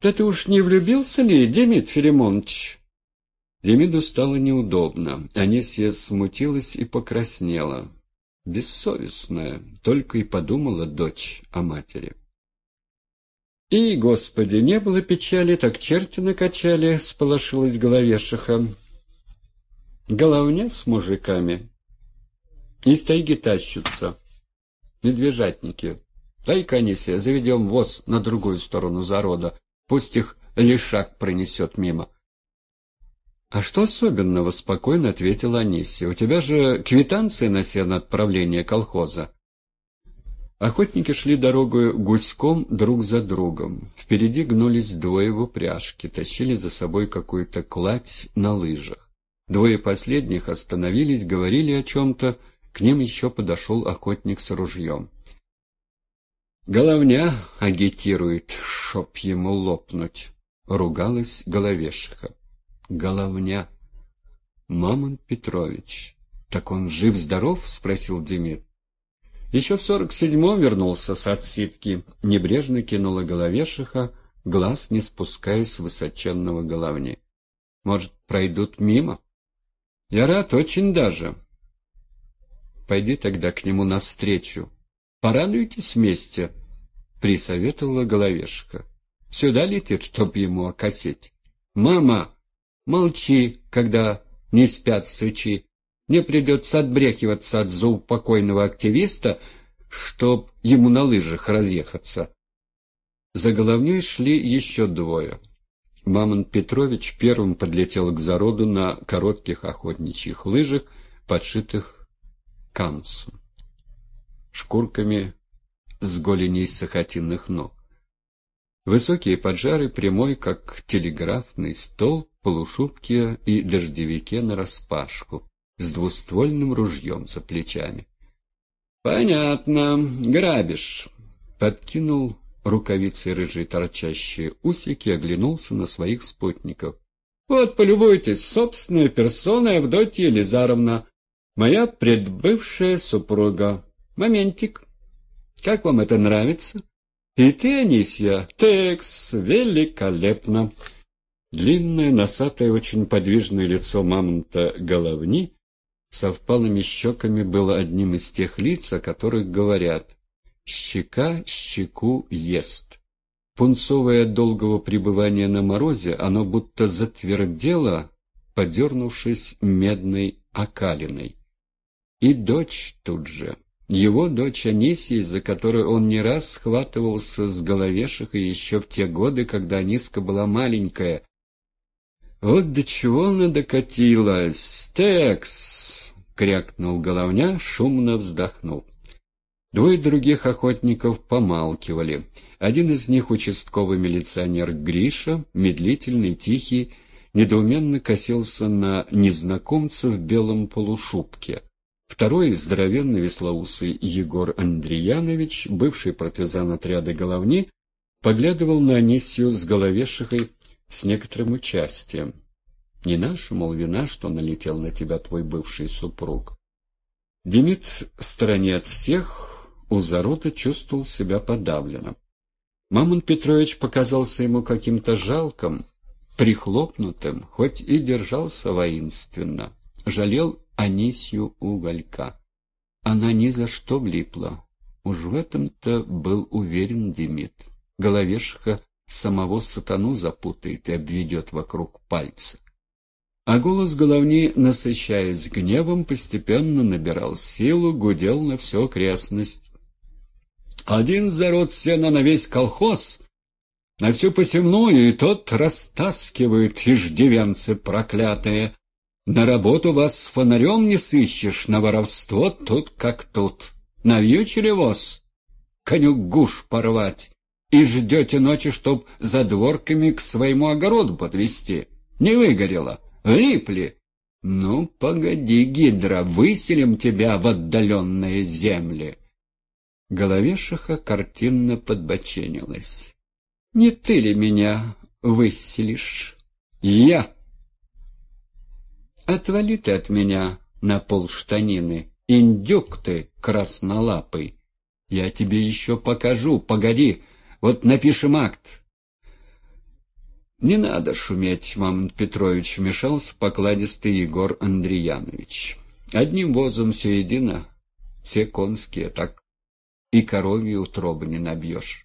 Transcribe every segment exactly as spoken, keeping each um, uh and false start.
Да ты уж не влюбился ли, Демид Филимонович? Демиду стало неудобно. Анисья смутилась и покраснела. Бессовестная, только и подумала дочь о матери. И, Господи, не было печали, так черти накачали, сполошилась головешиха. Головня с мужиками. Из тайги тащутся. Медвежатники. Дай-ка, Анисья, заведем воз на другую сторону зарода. Пусть их лишак пронесет мимо. — А что особенного? — спокойно ответила Анисья. — У тебя же квитанция на сеноотправление колхоза. Охотники шли дорогою гуськом друг за другом. Впереди гнулись двое в упряжке, тащили за собой какую-то кладь на лыжах. Двое последних остановились, говорили о чем-то. К ним еще подошел охотник с ружьем. «Головня агитирует, чтоб ему лопнуть», — ругалась головешиха. «Головня. Мамонт Петрович. Так он жив-здоров?» — спросил Демид. «Еще в сорок седьмом вернулся с отсидки», — небрежно кинула головешиха, глаз не спуская с высоченного головни. «Может, пройдут мимо?» «Я рад, очень даже». «Пойди тогда к нему навстречу. Порадуйтесь вместе», — присоветовала головешиха. «Сюда летит, чтоб ему окосить». «Мама, молчи, когда не спят сычи. Мне придется отбрехиваться от заупокойного активиста, чтоб ему на лыжах разъехаться». За головней шли еще двое. Мамонт Петрович первым подлетел к зароду на коротких охотничьих лыжах, подшитых камсом, шкурками с голеней сахатинных ног. Высокие поджары, прямой, как телеграфный стол, полушубке и дождевике нараспашку, с двуствольным ружьем за плечами. — Понятно, грабишь. Подкинул рукавицей рыжие торчащие усики и оглянулся на своих спутников. — Вот, полюбуйтесь, собственной персоной Авдотья Елизаровна, моя предбывшая супруга. Моментик. Как вам это нравится? И ты, Анисья, текс, великолепно. Длинное, носатое, очень подвижное лицо мамонта Головни со впалыми щеками было одним из тех лиц, о которых говорят: щека щеку ест. Пунцовое от долгого пребывания на морозе, оно будто затвердело, подернувшись медной окалиной. И дочь тут же. Его дочь Анисья, из-за которой он не раз схватывался с головешихой еще в те годы, когда Аниска была маленькая. Вот до чего она докатилась. «Текс!» — крякнул Головня, шумно вздохнул. Двое других охотников помалкивали. Один из них, участковый милиционер Гриша, медлительный, тихий, недоуменно косился на незнакомца в белом полушубке. Второй, здоровенный веслоусый Егор Андреянович, бывший партизан отряда Головни, поглядывал на Анисью с головешихой с некоторым участием. «Не наша, мол, вина, что налетел на тебя твой бывший супруг». Демид, в стороне от всех, у зарода чувствовал себя подавленным. Мамонт Петрович показался ему каким-то жалким, прихлопнутым, хоть и держался воинственно. Жалел Анисью уголька. Она ни за что влипла. Уж в этом-то был уверен Демид. Головешиха самого сатану запутает и обведет вокруг пальца. А голос Головни, насыщаясь гневом, постепенно набирал силу, гудел на всю окрестность. «Один зарод сена на весь колхоз, на всю посевную, и тот растаскивает, иждивенцы проклятые. На работу вас с фонарем не сыщешь, на воровство тут как тут. Навьючили воз, коню гуш порвать, и ждете ночи, чтоб за дворками к своему огороду подвести. Не выгорело, влипли. Ну, погоди, гидра, выселим тебя в отдаленные земли». Головешиха картинно подбоченилась. «Не ты ли меня выселишь?» «Я!» «Отвали ты от меня на полштанины, индюк ты краснолапый. Я тебе еще покажу, погоди, вот напишем акт». «Не надо шуметь, Мамонт Петрович», — вмешался покладистый Егор Андреянович. «Одним возом все едино, все конские, так и коровьи утробы не набьешь».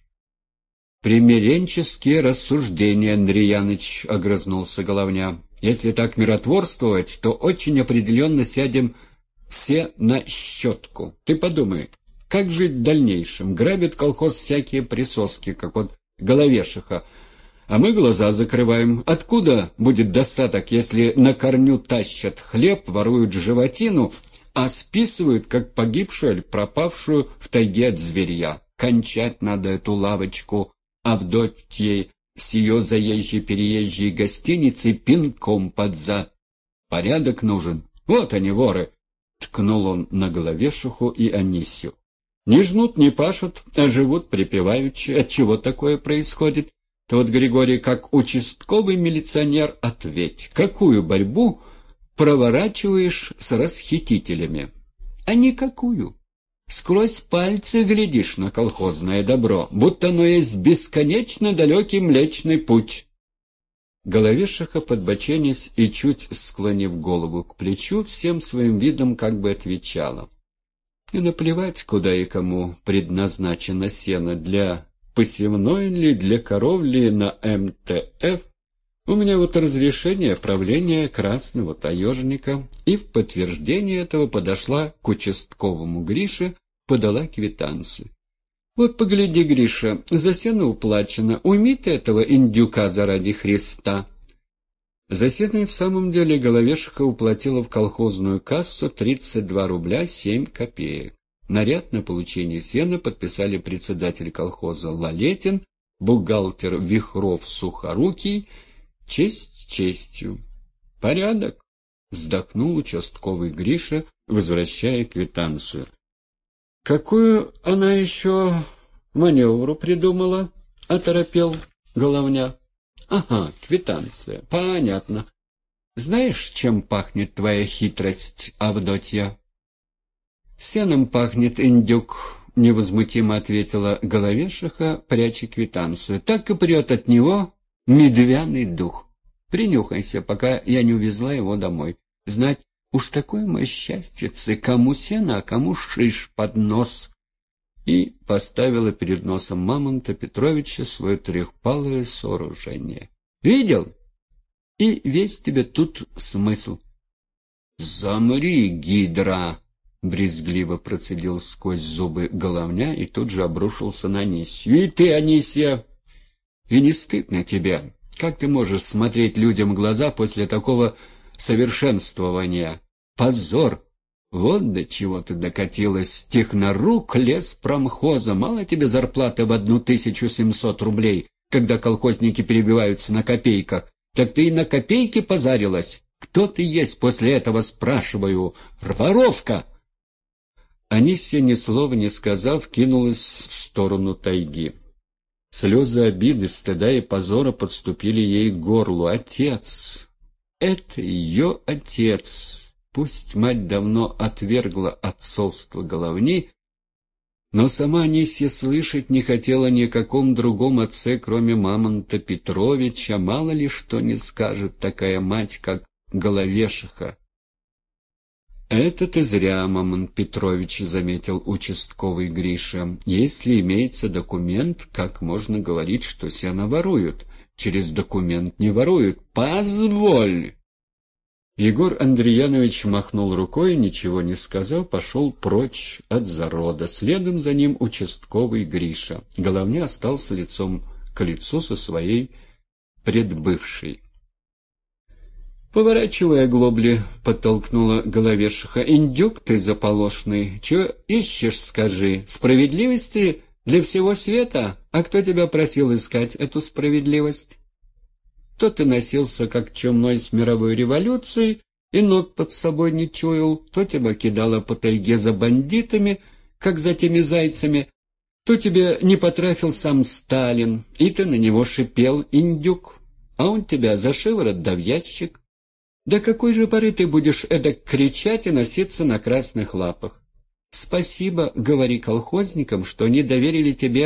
«Примиренческие рассуждения, Андреяныч», — огрызнулся Головня. «Если так миротворствовать, то очень определенно сядем все на щетку. Ты подумай, как жить в дальнейшем? Грабит колхоз всякие присоски, как вот Головешиха, а мы глаза закрываем. Откуда будет достаток, если на корню тащат хлеб, воруют животину, а списывают, как погибшую или пропавшую в тайге от зверья? Кончать надо эту лавочку Авдотьей с ее заезжей-переезжей гостиницей пинком под зад. Порядок нужен. Вот они, воры!» — ткнул он на Головешиху и Анисью. «Не жнут, не пашут, а живут припеваючи. Отчего такое происходит? Ты вот, Григорий, как участковый милиционер, ответь, какую борьбу проворачиваешь с расхитителями?» «А никакую. Сквозь пальцы глядишь на колхозное добро, будто оно есть бесконечно далекий Млечный Путь». Головешиха, подбоченясь и чуть склонив голову к плечу, всем своим видом как бы отвечала: «И наплевать, куда и кому предназначено сено, для посевной ли, для коров ли на эм тэ эф. У меня вот разрешение правления красного таежника». И в подтверждение этого подошла к участковому Грише, подала квитанцию. «Вот погляди, Гриша, за сено уплачено. Уйми ты этого индюка заради Христа». За сено и в самом деле Головешиха уплатила в колхозную кассу тридцать два рубля семь копеек. Наряд на получение сена подписали председатель колхоза Лалетин, бухгалтер Вихров-Сухорукий. Честь честью. «Порядок», — вздохнул участковый Гриша, возвращая квитанцию. «Какую она еще маневру придумала?» — оторопел Головня. «Ага, квитанция. Понятно. Знаешь, чем пахнет твоя хитрость, Авдотья?» «Сеном пахнет, индюк», — невозмутимо ответила Головешиха, пряча квитанцию. «Так и прет от него медвяный дух. Принюхайся, пока я не увезла его домой. Знать, уж такое мое счастьице, кому сено, а кому шиш под нос». И поставила перед носом Мамонта Петровича свое трехпалое сооружение. «Видел? И весь тебе тут смысл». «Замри, гидра!» — брезгливо процедил сквозь зубы Головня и тут же обрушился на Анисью. «И ты, Анисья, и не стыдно тебе? Как ты можешь смотреть людям в глаза после такого совершенствования? Позор! Вот до чего ты докатилась, технорук леспромхоза. Мало тебе зарплаты в одну тысячу семьсот рублей, когда колхозники перебиваются на копейках. Так ты и на копейки позарилась. Кто ты есть после этого, спрашиваю? Воровка!» Анисья, ни слова не сказав, кинулась в сторону тайги. Слезы обиды, стыда и позора подступили ей к горлу. Отец! Это ее отец! Пусть мать давно отвергла отцовство Головни, но сама Анисья слышать не хотела ни о каком другом отце, кроме Мамонта Петровича. Мало ли что не скажет такая мать, как Головешиха. «Это ты зря, Мамонт Петрович», — заметил участковый Гриша. «Если имеется документ, как можно говорить, что сено воруют? Через документ не воруют. Позволь!» Егор Андреянович махнул рукой, ничего не сказав, пошел прочь от зарода. Следом за ним участковый Гриша. Головня остался лицом к лицу со своей предбывшей. «Поворачивай оглобли», — подтолкнула Головешиха. «Индюк ты заполошный. Чего ищешь, скажи? Справедливости для всего света? А кто тебя просил искать эту справедливость? То ты носился, как чумной с мировой революцией, и ног под собой не чуял, то тебя кидало по тайге за бандитами, как за теми зайцами, то тебе не потрафил сам Сталин, и ты на него шипел, индюк, а он тебя за шиворот да в ящик. До какой же поры ты будешь эдак кричать и носиться на красных лапах? Спасибо, говори колхозникам, что они доверили тебе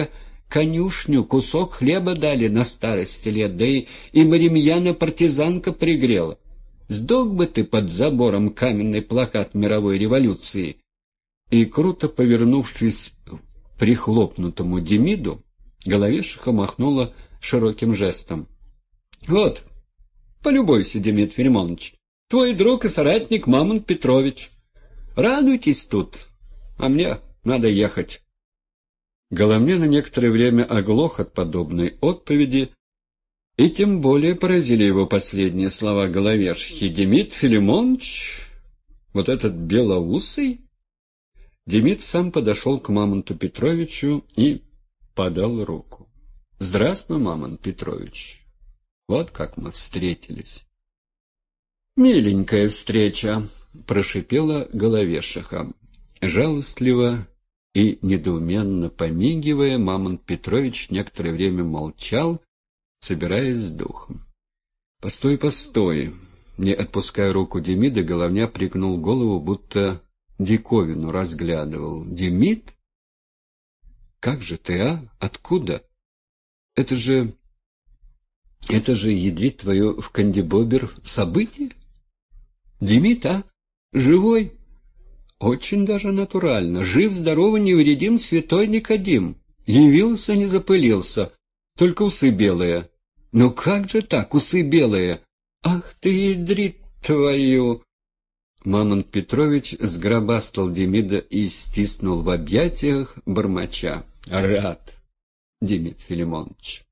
конюшню, кусок хлеба дали на старости лет, да и, и Маримьяна партизанка пригрела. Сдох бы ты под забором каменный плакат мировой революции». И, круто повернувшись к прихлопнутому Демиду, Головешиха махнула широким жестом. «Вот, полюбуйся, Демид Филимонович, твой друг и соратник Мамонт Петрович. Радуйтесь тут, а мне надо ехать». Головня на некоторое время оглох от подобной отповеди, и тем более поразили его последние слова Головешихи. «Демид Филимонович? Вот этот белоусый?» Демид сам подошел к Мамонту Петровичу и подал руку. «Здравствуй, Мамонт Петрович. Вот как мы встретились». «Миленькая встреча», — прошипела Головешиха. Жалостливо и недоуменно помигивая, Мамонт Петрович некоторое время молчал, собираясь с духом. «Постой, постой!» Не отпуская руку Демида, Головня пригнул голову, будто диковину разглядывал. «Демид? Как же ты, а? Откуда? Это же... это же, ядрит твое в кандибобер, событие? Демид, а? Живой? Очень даже натурально. Жив, здорово, невредим, святой Никодим. Явился, не запылился, только усы белые. Ну как же так, усы белые? Ах ты, ядрит твою!» Мамонт Петрович сгробастал Демида и стиснул в объятиях, бормоча. «Рад, Демид Филимонович».